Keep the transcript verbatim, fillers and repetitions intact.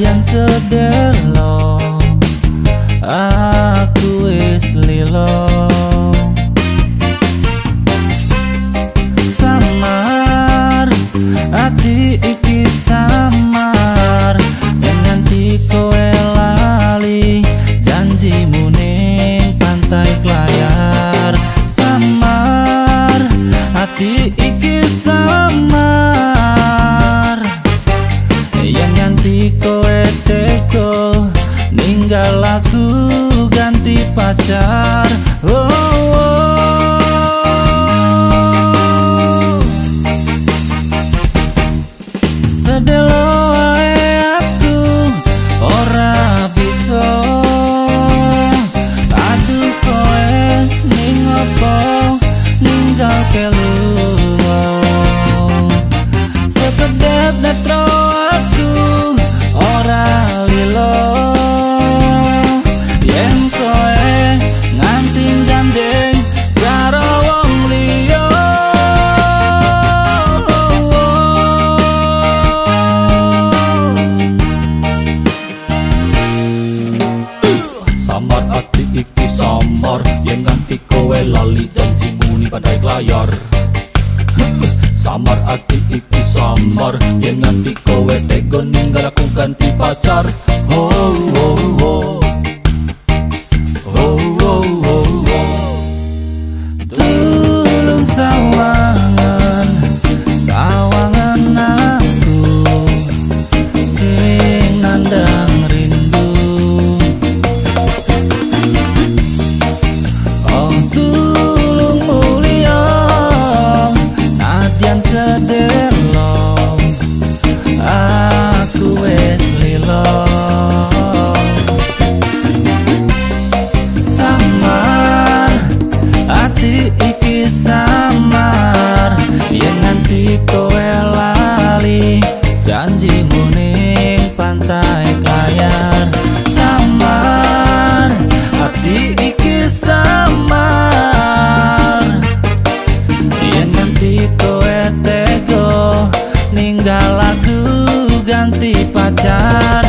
Nadyan sedelo aku wis lilo. Samar ati iki samar, yen nganti kowe lali janjimu ning pantai Klayar. Samar ati iki samar, yen nganti kowe teko ninggal aku ganti pacar. Oh, oh. Sedelo wae aku ora bisa aduh kowe ning opo ninggal kelu. Sekedap netro aku ora lilo, yen kowe nganti gandeng karo wong liya. Samar ati iki samar, yen nganti kowe lali janjimu ning pantai Klayar. Samar ati iki samar, yen nganti kowe tega ninggal aku ganti pacar. Oh, oh, oh. Oh, oh, oh, oh. Tulung sawangan, sawangan aku sing nandang rindu. Oh, tulung mulia Nadyan sedelo aku wis lilo. Samar ati iki samar, yen nganti kowe lali janjimu ning pantai Klayar. Samar ati iki samar, yen nganti kowe tega ninggal aku ganti pacar.